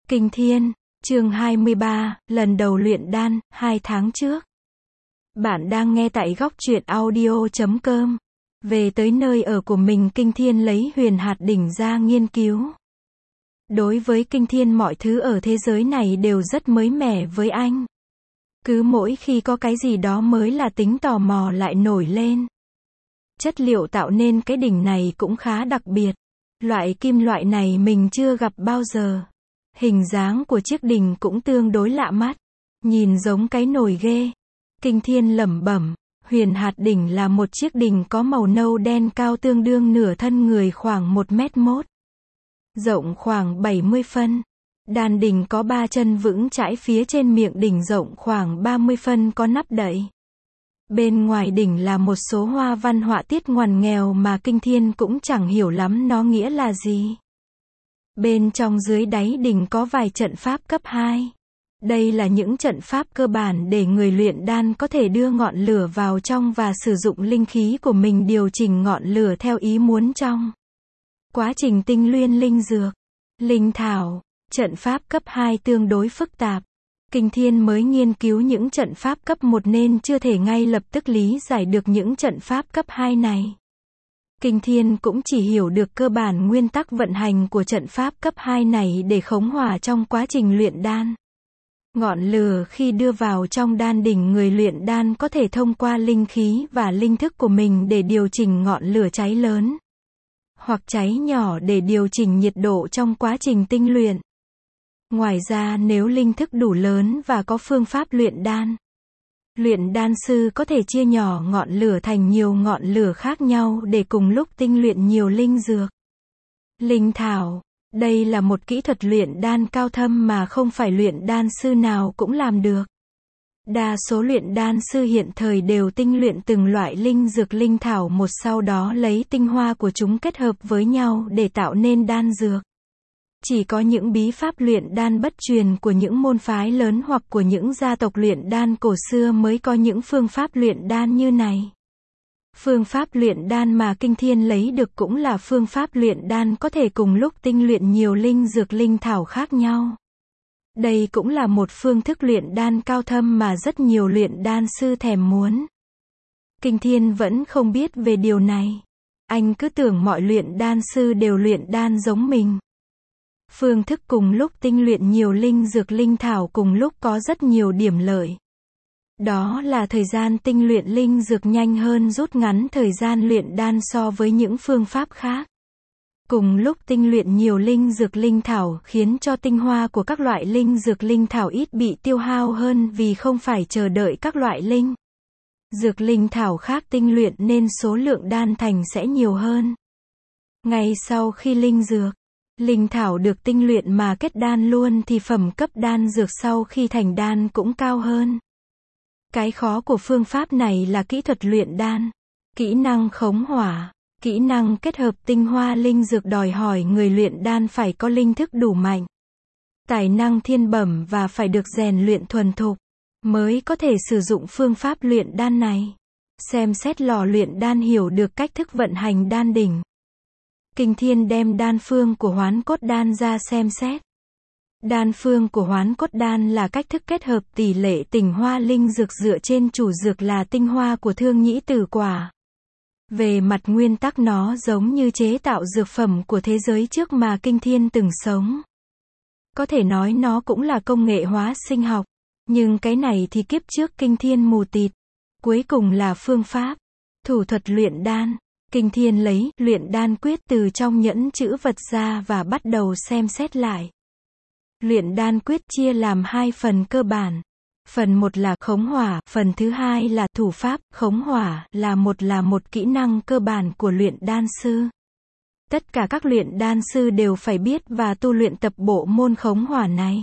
Kinh Thiên, chương 23, lần đầu luyện đan, 2 tháng trước. Bạn đang nghe tại góc truyện audio.com. Về tới nơi ở của mình, Kinh Thiên lấy huyền hạt đỉnh ra nghiên cứu. Đối với Kinh Thiên, mọi thứ ở thế giới này đều rất mới mẻ với anh. Cứ mỗi khi có cái gì đó mới là tính tò mò lại nổi lên. Chất liệu tạo nên cái đỉnh này cũng khá đặc biệt. Loại kim loại này mình chưa gặp bao giờ. Hình dáng của chiếc đỉnh cũng tương đối lạ mắt. Nhìn giống cái nồi ghê. Kinh Thiên lẩm bẩm, huyền hạt đỉnh là một chiếc đỉnh có màu nâu đen cao tương đương nửa thân người, khoảng 1m1. Rộng khoảng 70 phân. Đan đỉnh có 3 chân vững chãi, phía trên miệng đỉnh rộng khoảng 30 phân, có nắp đậy. Bên ngoài đỉnh là một số hoa văn họa tiết ngoằn nghèo mà Kinh Thiên cũng chẳng hiểu lắm nó nghĩa là gì. Bên trong dưới đáy đỉnh có vài trận pháp cấp 2. Đây là những trận pháp cơ bản để người luyện đan có thể đưa ngọn lửa vào trong và sử dụng linh khí của mình điều chỉnh ngọn lửa theo ý muốn trong quá trình tinh luyện linh dược, linh thảo. Trận pháp cấp 2 tương đối phức tạp. Kinh Thiên mới nghiên cứu những trận pháp cấp 1 nên chưa thể ngay lập tức lý giải được những trận pháp cấp 2 này. Kinh Thiên cũng chỉ hiểu được cơ bản nguyên tắc vận hành của trận pháp cấp 2 này để khống hỏa trong quá trình luyện đan. Ngọn lửa khi đưa vào trong đan đỉnh, người luyện đan có thể thông qua linh khí và linh thức của mình để điều chỉnh ngọn lửa cháy lớn hoặc cháy nhỏ để điều chỉnh nhiệt độ trong quá trình tinh luyện. Ngoài ra, nếu linh thức đủ lớn và có phương pháp luyện đan sư có thể chia nhỏ ngọn lửa thành nhiều ngọn lửa khác nhau để cùng lúc tinh luyện nhiều linh dược, linh thảo. Đây là một kỹ thuật luyện đan cao thâm mà không phải luyện đan sư nào cũng làm được. Đa số luyện đan sư hiện thời đều tinh luyện từng loại linh dược, linh thảo một, sau đó lấy tinh hoa của chúng kết hợp với nhau để tạo nên đan dược. Chỉ có những bí pháp luyện đan bất truyền của những môn phái lớn hoặc của những gia tộc luyện đan cổ xưa mới có những phương pháp luyện đan như này. Phương pháp luyện đan mà Kinh Thiên lấy được cũng là phương pháp luyện đan có thể cùng lúc tinh luyện nhiều linh dược, linh thảo khác nhau. Đây cũng là một phương thức luyện đan cao thâm mà rất nhiều luyện đan sư thèm muốn. Kinh Thiên vẫn không biết về điều này. Anh cứ tưởng mọi luyện đan sư đều luyện đan giống mình. Phương thức cùng lúc tinh luyện nhiều linh dược, linh thảo cùng lúc có rất nhiều điểm lợi. Đó là thời gian tinh luyện linh dược nhanh hơn, rút ngắn thời gian luyện đan so với những phương pháp khác. Cùng lúc tinh luyện nhiều linh dược, linh thảo khiến cho tinh hoa của các loại linh dược, linh thảo ít bị tiêu hao hơn vì không phải chờ đợi các loại linh dược, linh thảo khác tinh luyện nên số lượng đan thành sẽ nhiều hơn. Ngay sau khi linh dược, linh thảo được tinh luyện mà kết đan luôn thì phẩm cấp đan dược sau khi thành đan cũng cao hơn. Cái khó của phương pháp này là kỹ thuật luyện đan, kỹ năng khống hỏa, kỹ năng kết hợp tinh hoa linh dược, đòi hỏi người luyện đan phải có linh thức đủ mạnh, tài năng thiên bẩm và phải được rèn luyện thuần thục mới có thể sử dụng phương pháp luyện đan này. Xem xét lò luyện đan, hiểu được cách thức vận hành đan đỉnh. Kinh Thiên đem đan phương của Hoán Cốt Đan ra xem xét. Đan phương của Hoán Cốt Đan là cách thức kết hợp tỷ lệ tinh hoa linh dược dựa trên chủ dược là tinh hoa của Thương Nhĩ Tử Quả. Về mặt nguyên tắc nó giống như chế tạo dược phẩm của thế giới trước mà Kinh Thiên từng sống. Có thể nói nó cũng là công nghệ hóa sinh học, nhưng cái này thì kiếp trước Kinh Thiên mù tịt. Cuối cùng là phương pháp, thủ thuật luyện đan. Kinh Thiên lấy luyện đan quyết từ trong nhẫn chữ vật ra và bắt đầu xem xét lại. Luyện đan quyết chia làm 2 phần cơ bản. Phần 1 là khống hỏa, phần thứ 2 là thủ pháp. Khống hỏa là một kỹ năng cơ bản của luyện đan sư. Tất cả các luyện đan sư đều phải biết và tu luyện tập bộ môn khống hỏa này.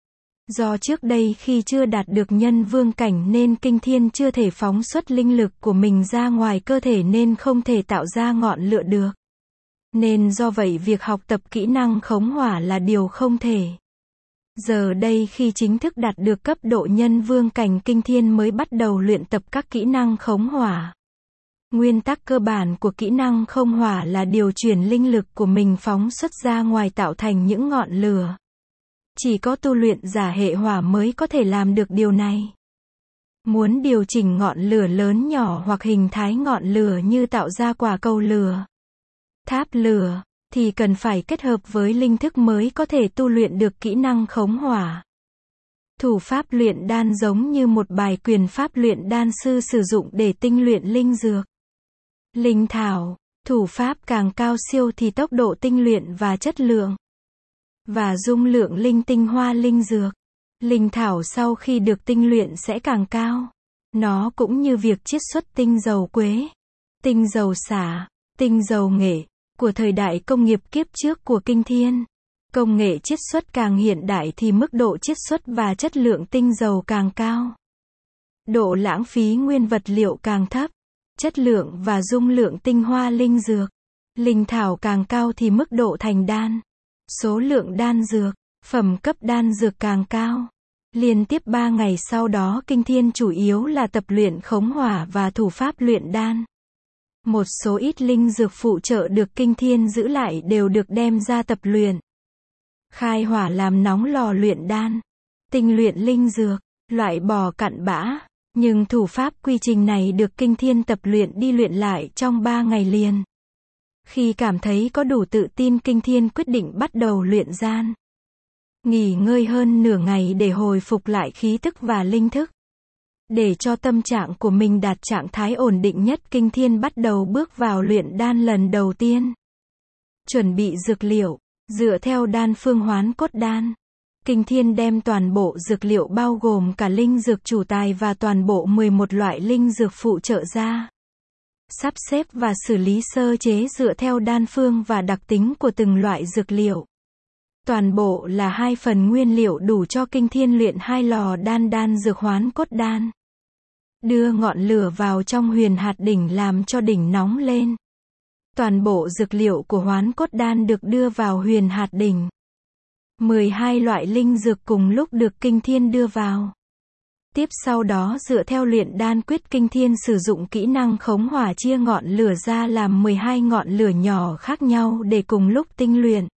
Do trước đây khi chưa đạt được nhân vương cảnh nên Kinh Thiên chưa thể phóng xuất linh lực của mình ra ngoài cơ thể nên không thể tạo ra ngọn lửa được. Nên do vậy việc học tập kỹ năng khống hỏa là điều không thể. Giờ đây khi chính thức đạt được cấp độ nhân vương cảnh, Kinh Thiên mới bắt đầu luyện tập các kỹ năng khống hỏa. Nguyên tắc cơ bản của kỹ năng khống hỏa là điều chuyển linh lực của mình phóng xuất ra ngoài tạo thành những ngọn lửa. Chỉ có tu luyện giả hệ hỏa mới có thể làm được điều này. Muốn điều chỉnh ngọn lửa lớn nhỏ hoặc hình thái ngọn lửa như tạo ra quả cầu lửa, tháp lửa, thì cần phải kết hợp với linh thức mới có thể tu luyện được kỹ năng khống hỏa. Thủ pháp luyện đan giống như một bài quyền pháp luyện đan sư sử dụng để tinh luyện linh dược, linh thảo. Thủ pháp càng cao siêu thì tốc độ tinh luyện và chất lượng và dung lượng linh tinh hoa linh dược, linh thảo sau khi được tinh luyện sẽ càng cao. Nó cũng như việc chiết xuất tinh dầu quế, tinh dầu xả, tinh dầu nghệ của thời đại công nghiệp kiếp trước của Kinh Thiên. Công nghệ chiết xuất càng hiện đại thì mức độ chiết xuất và chất lượng tinh dầu càng cao. Độ lãng phí nguyên vật liệu càng thấp. Chất lượng và dung lượng tinh hoa linh dược, linh thảo càng cao thì mức độ thành đan, số lượng đan dược, phẩm cấp đan dược càng cao. Liên tiếp 3 ngày sau đó Kinh Thiên chủ yếu là tập luyện khống hỏa và thủ pháp luyện đan. Một số ít linh dược phụ trợ được Kinh Thiên giữ lại đều được đem ra tập luyện. Khai hỏa làm nóng lò luyện đan, tinh luyện linh dược, loại bỏ cặn bã. Nhưng thủ pháp quy trình này được Kinh Thiên tập luyện đi luyện lại trong 3 ngày liền. Khi cảm thấy có đủ tự tin Kinh Thiên quyết định bắt đầu luyện đan. Nghỉ ngơi hơn nửa ngày để hồi phục lại khí tức và linh thức. Để cho tâm trạng của mình đạt trạng thái ổn định nhất Kinh Thiên bắt đầu bước vào luyện đan lần đầu tiên. Chuẩn bị dược liệu, dựa theo đan phương hoán cốt đan. Kinh Thiên đem toàn bộ dược liệu bao gồm cả linh dược chủ tài và toàn bộ 11 loại linh dược phụ trợ ra. Sắp xếp và xử lý sơ chế dựa theo đan phương và đặc tính của từng loại dược liệu. Toàn bộ là 2 phần nguyên liệu đủ cho Kinh Thiên luyện 2 lò đan dược hoán cốt đan. Đưa ngọn lửa vào trong huyền hạt đỉnh làm cho đỉnh nóng lên. Toàn bộ dược liệu của hoán cốt đan được đưa vào huyền hạt đỉnh. 12 loại linh dược cùng lúc được Kinh Thiên đưa vào. Tiếp sau đó dựa theo luyện đan quyết Kinh Thiên sử dụng kỹ năng khống hỏa chia ngọn lửa ra làm 12 ngọn lửa nhỏ khác nhau để cùng lúc tinh luyện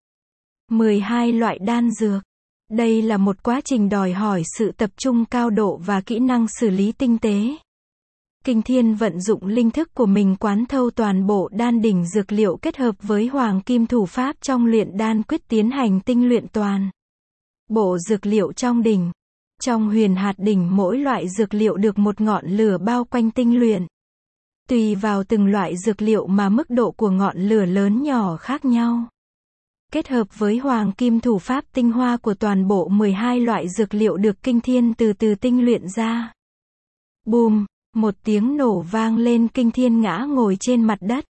12 loại đan dược. Đây là một quá trình đòi hỏi sự tập trung cao độ và kỹ năng xử lý tinh tế. Kinh Thiên vận dụng linh thức của mình quán thâu toàn bộ đan đỉnh dược liệu kết hợp với hoàng kim thủ pháp trong luyện đan quyết tiến hành tinh luyện toàn bộ dược liệu trong đỉnh. Trong huyền hạt đỉnh mỗi loại dược liệu được một ngọn lửa bao quanh tinh luyện. Tùy vào từng loại dược liệu mà mức độ của ngọn lửa lớn nhỏ khác nhau. Kết hợp với hoàng kim thủ pháp tinh hoa của toàn bộ 12 loại dược liệu được Kinh Thiên từ từ tinh luyện ra. Bùm! Một tiếng nổ vang lên Kinh Thiên ngã ngồi trên mặt đất.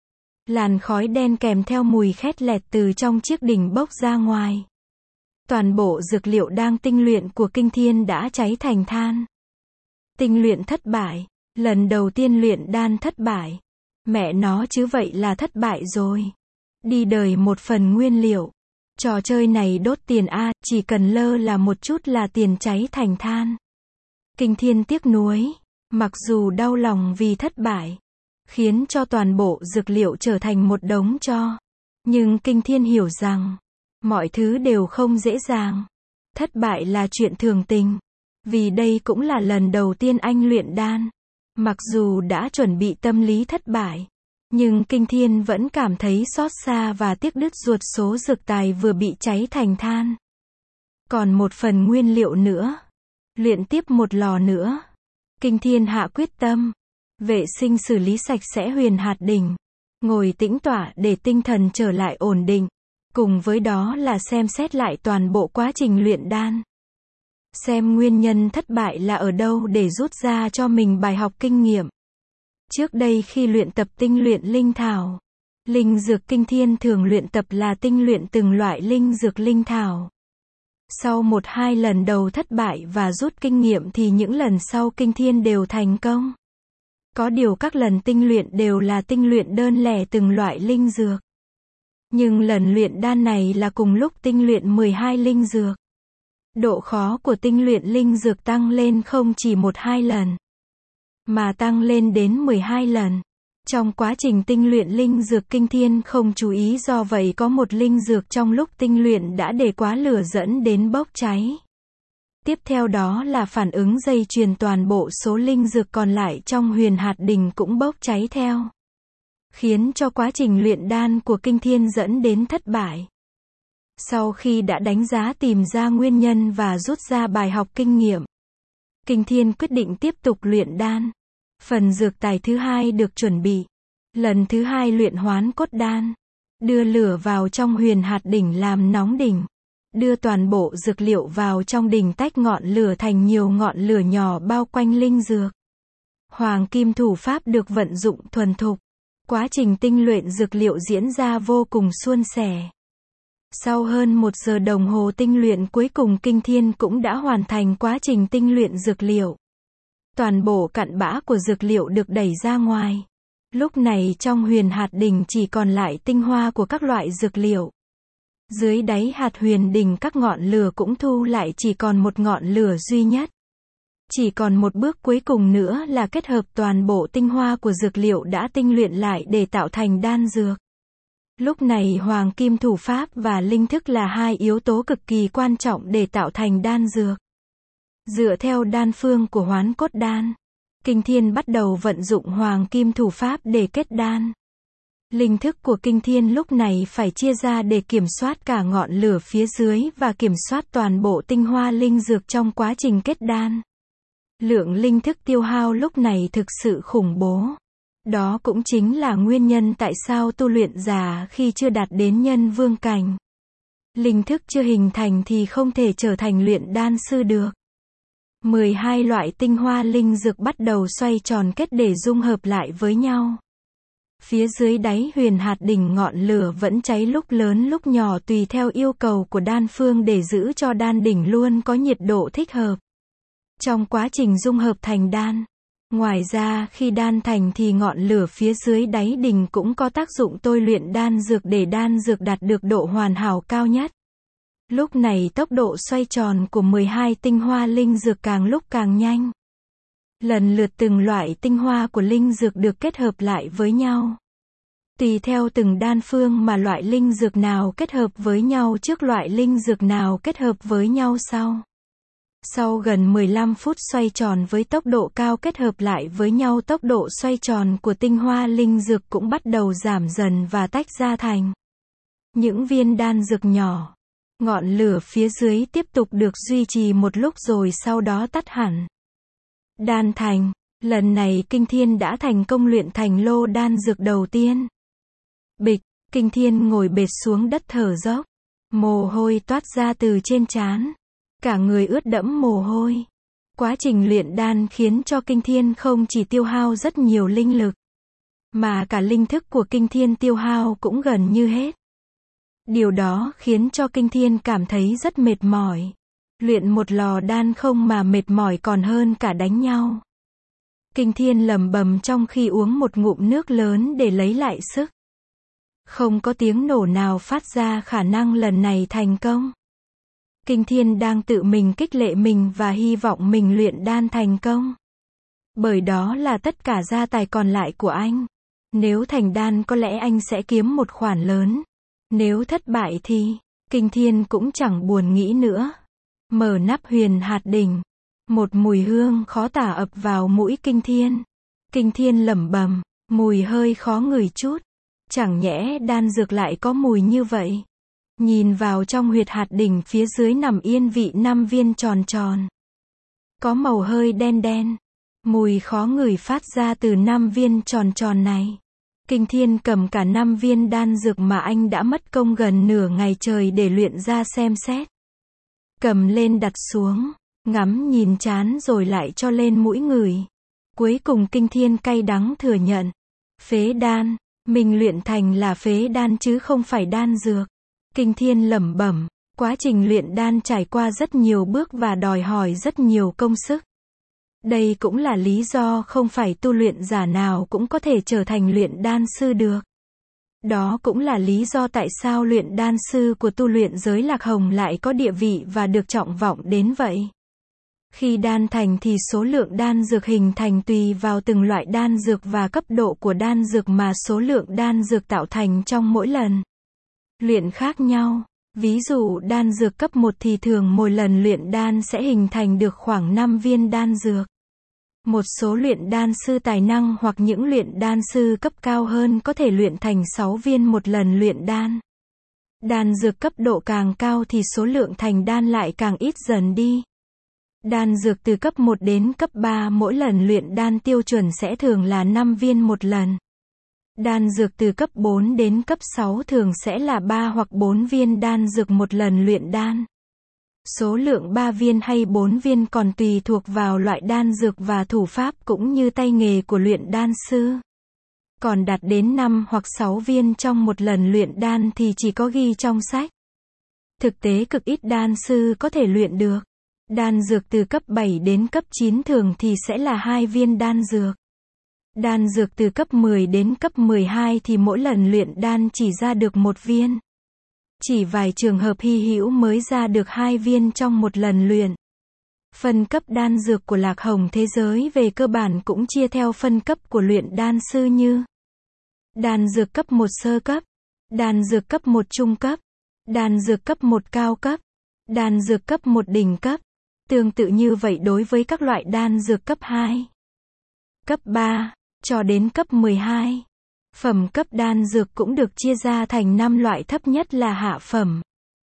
Làn khói đen kèm theo mùi khét lẹt từ trong chiếc đỉnh bốc ra ngoài. Toàn bộ dược liệu đang tinh luyện của Kinh Thiên đã cháy thành than. Tinh luyện thất bại. Lần đầu tiên luyện đan thất bại. Mẹ nó chứ vậy là thất bại rồi. Đi đời một phần nguyên liệu. Trò chơi này đốt tiền a, chỉ cần lơ là một chút là tiền cháy thành than. Kinh Thiên tiếc nuối. Mặc dù đau lòng vì thất bại, khiến cho toàn bộ dược liệu trở thành một đống tro. Nhưng Kinh Thiên hiểu rằng, mọi thứ đều không dễ dàng. Thất bại là chuyện thường tình. Vì đây cũng là lần đầu tiên anh luyện đan. Mặc dù đã chuẩn bị tâm lý thất bại, nhưng Kinh Thiên vẫn cảm thấy xót xa và tiếc đứt ruột số dược tài vừa bị cháy thành than. Còn một phần nguyên liệu nữa. Luyện tiếp một lò nữa. Kinh Thiên hạ quyết tâm. Vệ sinh xử lý sạch sẽ huyền hạt đỉnh. Ngồi tĩnh tọa để tinh thần trở lại ổn định. Cùng với đó là xem xét lại toàn bộ quá trình luyện đan. Xem nguyên nhân thất bại là ở đâu để rút ra cho mình bài học kinh nghiệm. Trước đây khi luyện tập tinh luyện linh thảo, linh dược Kinh Thiên thường luyện tập là tinh luyện từng loại linh dược linh thảo. Sau 1-2 lần đầu thất bại và rút kinh nghiệm thì những lần sau Kinh Thiên đều thành công. Có điều các lần tinh luyện đều là tinh luyện đơn lẻ từng loại linh dược. Nhưng lần luyện đan này là cùng lúc tinh luyện 12 linh dược. Độ khó của tinh luyện linh dược tăng lên không chỉ 1-2 lần, mà tăng lên đến 12 lần. Trong quá trình tinh luyện linh dược Kinh Thiên không chú ý, do vậy có một linh dược trong lúc tinh luyện đã để quá lửa dẫn đến bốc cháy. Tiếp theo đó là phản ứng dây chuyền, toàn bộ số linh dược còn lại trong huyền hạt đỉnh cũng bốc cháy theo, khiến cho quá trình luyện đan của Kinh Thiên dẫn đến thất bại. Sau khi đã đánh giá, tìm ra nguyên nhân và rút ra bài học kinh nghiệm, Kinh Thiên quyết định tiếp tục luyện đan. Phần dược tài thứ hai được chuẩn bị. Lần thứ hai luyện hoán cốt đan. Đưa lửa vào trong huyền hạt đỉnh làm nóng đỉnh. Đưa toàn bộ dược liệu vào trong đỉnh, tách ngọn lửa thành nhiều ngọn lửa nhỏ bao quanh linh dược. Hoàng kim thủ pháp được vận dụng thuần thục. Quá trình tinh luyện dược liệu diễn ra vô cùng suôn sẻ. Sau hơn 1 giờ đồng hồ tinh luyện, cuối cùng Kinh Thiên cũng đã hoàn thành quá trình tinh luyện dược liệu. Toàn bộ cặn bã của dược liệu được đẩy ra ngoài. Lúc này trong huyền hạt đỉnh chỉ còn lại tinh hoa của các loại dược liệu. Dưới đáy hạt huyền đỉnh các ngọn lửa cũng thu lại, chỉ còn một ngọn lửa duy nhất. Chỉ còn một bước cuối cùng nữa là kết hợp toàn bộ tinh hoa của dược liệu đã tinh luyện lại để tạo thành đan dược. Lúc này hoàng kim thủ pháp và linh thức là hai yếu tố cực kỳ quan trọng để tạo thành đan dược. Dựa theo đan phương của hoán cốt đan, Kinh Thiên bắt đầu vận dụng hoàng kim thủ pháp để kết đan. Linh thức của Kinh Thiên lúc này phải chia ra để kiểm soát cả ngọn lửa phía dưới và kiểm soát toàn bộ tinh hoa linh dược trong quá trình kết đan. Lượng linh thức tiêu hao lúc này thực sự khủng bố. Đó cũng chính là nguyên nhân tại sao tu luyện giả khi chưa đạt đến nhân vương cảnh, linh thức chưa hình thành thì không thể trở thành luyện đan sư được. 12 loại tinh hoa linh dược bắt đầu xoay tròn kết để dung hợp lại với nhau. Phía dưới đáy huyền hạt đỉnh ngọn lửa vẫn cháy lúc lớn lúc nhỏ tùy theo yêu cầu của đan phương để giữ cho đan đỉnh luôn có nhiệt độ thích hợp. Trong quá trình dung hợp thành đan, ngoài ra khi đan thành thì ngọn lửa phía dưới đáy đỉnh cũng có tác dụng tôi luyện đan dược để đan dược đạt được độ hoàn hảo cao nhất. Lúc này tốc độ xoay tròn của 12 tinh hoa linh dược càng lúc càng nhanh. Lần lượt từng loại tinh hoa của linh dược được kết hợp lại với nhau. Tùy theo từng đan phương mà loại linh dược nào kết hợp với nhau trước, loại linh dược nào kết hợp với nhau sau. Sau gần 15 phút xoay tròn với tốc độ cao kết hợp lại với nhau, tốc độ xoay tròn của tinh hoa linh dược cũng bắt đầu giảm dần và tách ra thành những viên đan dược nhỏ. Ngọn lửa phía dưới tiếp tục được duy trì một lúc rồi sau đó tắt hẳn. Đan thành. Lần này Kinh Thiên đã thành công luyện thành lô đan dược đầu tiên. Bịch, Kinh Thiên ngồi bệt xuống đất thở dốc. Mồ hôi toát ra từ trên trán. Cả người ướt đẫm mồ hôi. Quá trình luyện đan khiến cho Kinh Thiên không chỉ tiêu hao rất nhiều linh lực, mà cả linh thức của Kinh Thiên tiêu hao cũng gần như hết. Điều đó khiến cho Kinh Thiên cảm thấy rất mệt mỏi. Luyện một lò đan không mà mệt mỏi còn hơn cả đánh nhau. Kinh Thiên lẩm bẩm trong khi uống một ngụm nước lớn để lấy lại sức. Không có tiếng nổ nào phát ra, khả năng lần này thành công. Kinh Thiên đang tự mình khích lệ mình và hy vọng mình luyện đan thành công. Bởi đó là tất cả gia tài còn lại của anh. Nếu thành đan có lẽ anh sẽ kiếm một khoản lớn. Nếu thất bại thì, Kinh Thiên cũng chẳng buồn nghĩ nữa. Mở nắp huyền hạt đỉnh. Một mùi hương khó tả ập vào mũi Kinh Thiên. Kinh Thiên lẩm bẩm, mùi hơi khó ngửi chút. Chẳng nhẽ đan dược lại có mùi như vậy. Nhìn vào trong huyệt hạt đỉnh phía dưới nằm yên vị 5 viên tròn tròn. Có màu hơi đen đen. Mùi khó ngửi phát ra từ 5 viên tròn tròn này. Kinh Thiên cầm cả 5 viên đan dược mà anh đã mất công gần nửa ngày trời để luyện ra xem xét. Cầm lên đặt xuống, ngắm nhìn chán rồi lại cho lên mũi ngửi. Cuối cùng Kinh Thiên cay đắng thừa nhận. Phế đan, mình luyện thành là phế đan chứ không phải đan dược. Kinh Thiên lẩm bẩm, quá trình luyện đan trải qua rất nhiều bước và đòi hỏi rất nhiều công sức. Đây cũng là lý do không phải tu luyện giả nào cũng có thể trở thành luyện đan sư được. Đó cũng là lý do tại sao luyện đan sư của tu luyện giới Lạc Hồng lại có địa vị và được trọng vọng đến vậy. Khi đan thành thì số lượng đan dược hình thành tùy vào từng loại đan dược và cấp độ của đan dược mà số lượng đan dược tạo thành trong mỗi lần luyện khác nhau. Ví dụ đan dược cấp 1 thì thường mỗi lần luyện đan sẽ hình thành được khoảng 5 viên đan dược. Một số luyện đan sư tài năng hoặc những luyện đan sư cấp cao hơn có thể luyện thành 6 viên một lần luyện đan. Đan dược cấp độ càng cao thì số lượng thành đan lại càng ít dần đi. Đan dược từ cấp 1 đến cấp 3 mỗi lần luyện đan tiêu chuẩn sẽ thường là 5 viên một lần. Đan dược từ cấp 4 đến cấp 6 thường sẽ là 3 hoặc 4 viên đan dược một lần luyện đan. Số lượng 3 viên hay 4 viên còn tùy thuộc vào loại đan dược và thủ pháp cũng như tay nghề của luyện đan sư. Còn đạt đến 5 hoặc 6 viên trong một lần luyện đan thì chỉ có ghi trong sách. Thực tế cực ít đan sư có thể luyện được. Đan dược từ cấp 7 đến cấp 9 thường thì sẽ là 2 viên đan dược. Đan dược từ cấp 10 đến cấp 12 thì mỗi lần luyện đan chỉ ra được 1 viên. Chỉ vài trường hợp hy hữu mới ra được 2 viên trong một lần luyện. Phân cấp đan dược của Lạc Hồng thế giới về cơ bản cũng chia theo phân cấp của luyện đan sư như đan dược cấp 1 sơ cấp, đan dược cấp 1 trung cấp, đan dược cấp 1 cao cấp, đan dược cấp 1 đỉnh cấp. Tương tự như vậy đối với các loại đan dược cấp 2, cấp 3, cho đến cấp 12. Phẩm cấp đan dược cũng được chia ra thành 5 loại, thấp nhất là hạ phẩm,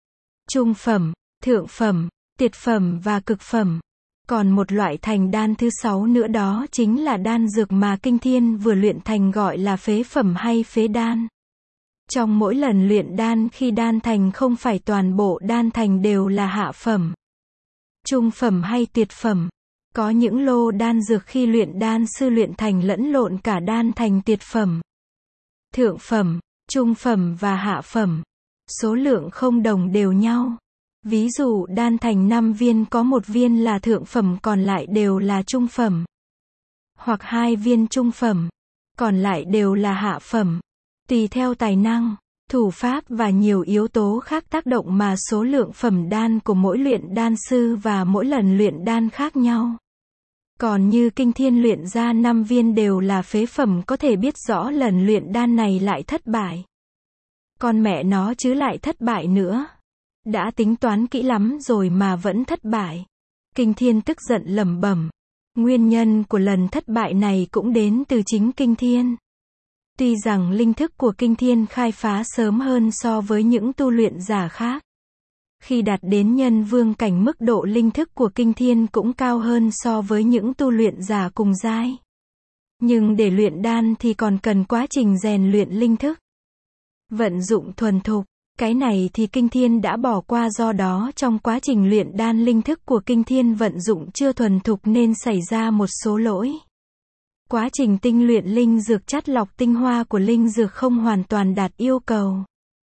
trung phẩm, thượng phẩm, tuyệt phẩm và cực phẩm. Còn một loại thành đan thứ 6 nữa đó chính là đan dược mà Kinh Thiên vừa luyện thành gọi là phế phẩm hay phế đan. Trong mỗi lần luyện đan khi đan thành không phải toàn bộ đan thành đều là hạ phẩm, trung phẩm hay tuyệt phẩm. Có những lô đan dược khi luyện đan sư luyện thành lẫn lộn cả đan thành tuyệt phẩm, thượng phẩm, trung phẩm và hạ phẩm. Số lượng không đồng đều nhau. Ví dụ đan thành 5 viên có 1 viên là thượng phẩm còn lại đều là trung phẩm. Hoặc 2 viên trung phẩm, còn lại đều là hạ phẩm. Tùy theo tài năng, thủ pháp và nhiều yếu tố khác tác động mà số lượng phẩm đan của mỗi luyện đan sư và mỗi lần luyện đan khác nhau. Còn như Kinh Thiên luyện ra 5 viên đều là phế phẩm có thể biết rõ lần luyện đan này lại thất bại. Con mẹ nó chứ lại thất bại nữa. Đã tính toán kỹ lắm rồi mà vẫn thất bại. Kinh Thiên tức giận lẩm bẩm. Nguyên nhân của lần thất bại này cũng đến từ chính Kinh Thiên. Tuy rằng linh thức của Kinh Thiên khai phá sớm hơn so với những tu luyện giả khác. Khi đạt đến nhân vương cảnh mức độ linh thức của Kinh Thiên cũng cao hơn so với những tu luyện giả cùng giai. Nhưng để luyện đan thì còn cần quá trình rèn luyện linh thức. Vận dụng thuần thục. Cái này thì Kinh Thiên đã bỏ qua, do đó trong quá trình luyện đan linh thức của Kinh Thiên vận dụng chưa thuần thục nên xảy ra một số lỗi. Quá trình tinh luyện linh dược, chắt lọc tinh hoa của linh dược không hoàn toàn đạt yêu cầu.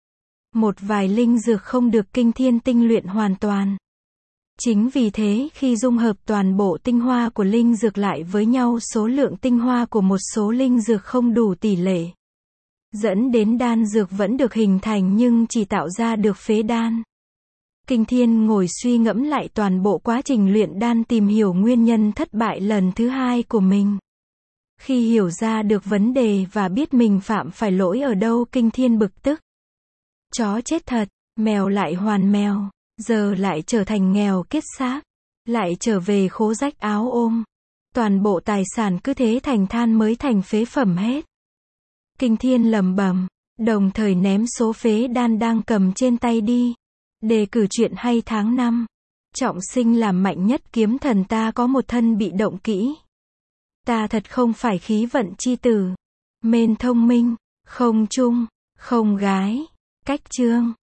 Một vài linh dược không được Kinh Thiên tinh luyện hoàn toàn. Chính vì thế khi dung hợp toàn bộ tinh hoa của linh dược lại với nhau, số lượng tinh hoa của một số linh dược không đủ tỷ lệ. Dẫn đến đan dược vẫn được hình thành nhưng chỉ tạo ra được phế đan. Kinh Thiên ngồi suy ngẫm lại toàn bộ quá trình luyện đan, tìm hiểu nguyên nhân thất bại lần thứ 2 của mình. Khi hiểu ra được vấn đề và biết mình phạm phải lỗi ở đâu, Kinh Thiên bực tức. Chó chết thật, mèo lại hoàn mèo, giờ lại trở thành nghèo kiết xác, lại trở về khố rách áo ôm. Toàn bộ tài sản cứ thế thành than mới thành phế phẩm hết. Kinh Thiên lẩm bẩm, đồng thời ném số phế đan đang cầm trên tay đi. Đề cử truyện hay tháng 5. Trọng sinh làm mạnh nhất kiếm thần, ta có một thân bị động kỹ. Ta thật không phải khí vận chi tử. Mên thông minh, không trung, không gái. Cách chương.